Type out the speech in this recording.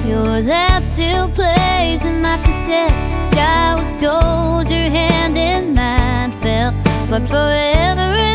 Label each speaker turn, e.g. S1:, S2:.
S1: Your laugh still plays in my cassette. Sky was gold, your hand in mine felt but forever